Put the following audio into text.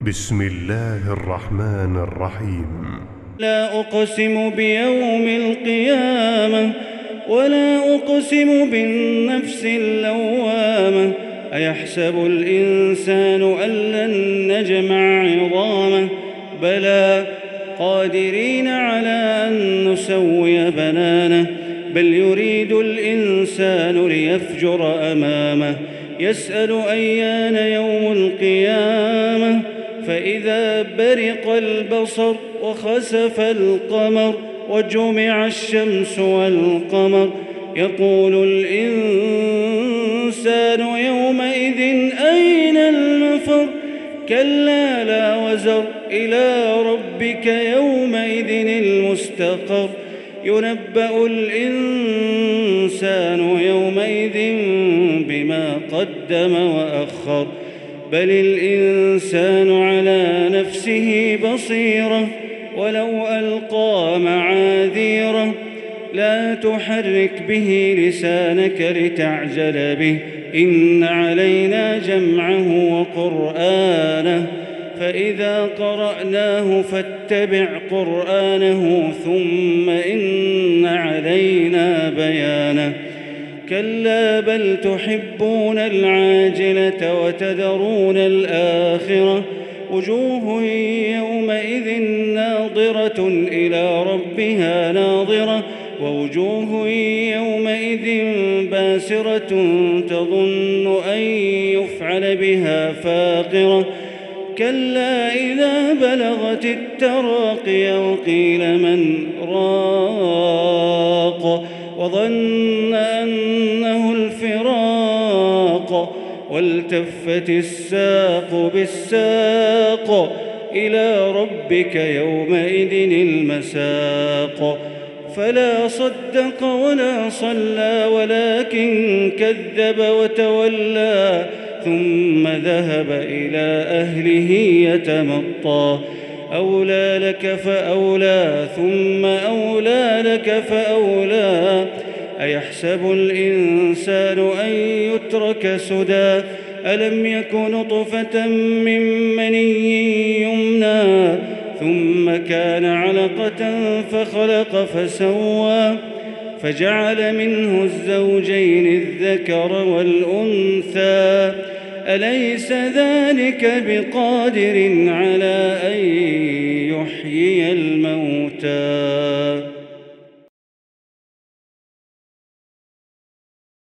بسم الله الرحمن الرحيم. لا أقسم بيوم القيامة ولا أقسم بالنفس اللوامة. أيحسب الإنسان أن لن نجمع عظامه بلى قادرين على أن نسوي بنانه بل يريد الإنسان ليفجر أمامه يسأل أيان يوم القيامة فإذا برق البصر وخسف القمر وجمع الشمس والقمر يقول الإنسان يومئذ أين المفر كلا لا وزر إلى ربك يومئذ المستقر ينبأ الإنسان يومئذ بما قدم وأخر بل الإنسان على نفسه بصيرة ولو ألقى معاذيره لا تحرك به لسانك لتعجل به إن علينا جمعه وقرآنه فإذا قرأناه فاتبع قرآنه ثم إن علينا بيانه كلا بل تحبون العاجلة وتذرون الآخرة وجوه يومئذ ناظرة إلى ربها ناظرة ووجوه يومئذ باسرة تظن أن يفعل بها فاقرة كلا إذا بلغت التراقي وقيل من راق وظن أنه الفراق والتفت الساق بالساق إلى ربك يومئذ المساق فلا صدق ولا صلى ولكن كذب وتولى ثم ذهب إلى أهله يتمطى أولى لك فأولى ثم أولى لك فأولى أيحسب الإنسان أن يترك سدى ألم يك نطفة من مني يمنى ثم كان علقة فخلق فسوى فجعل منه الزوجين الذكر والأنثى أليس ذلك بقادر على أن يحيي الموتى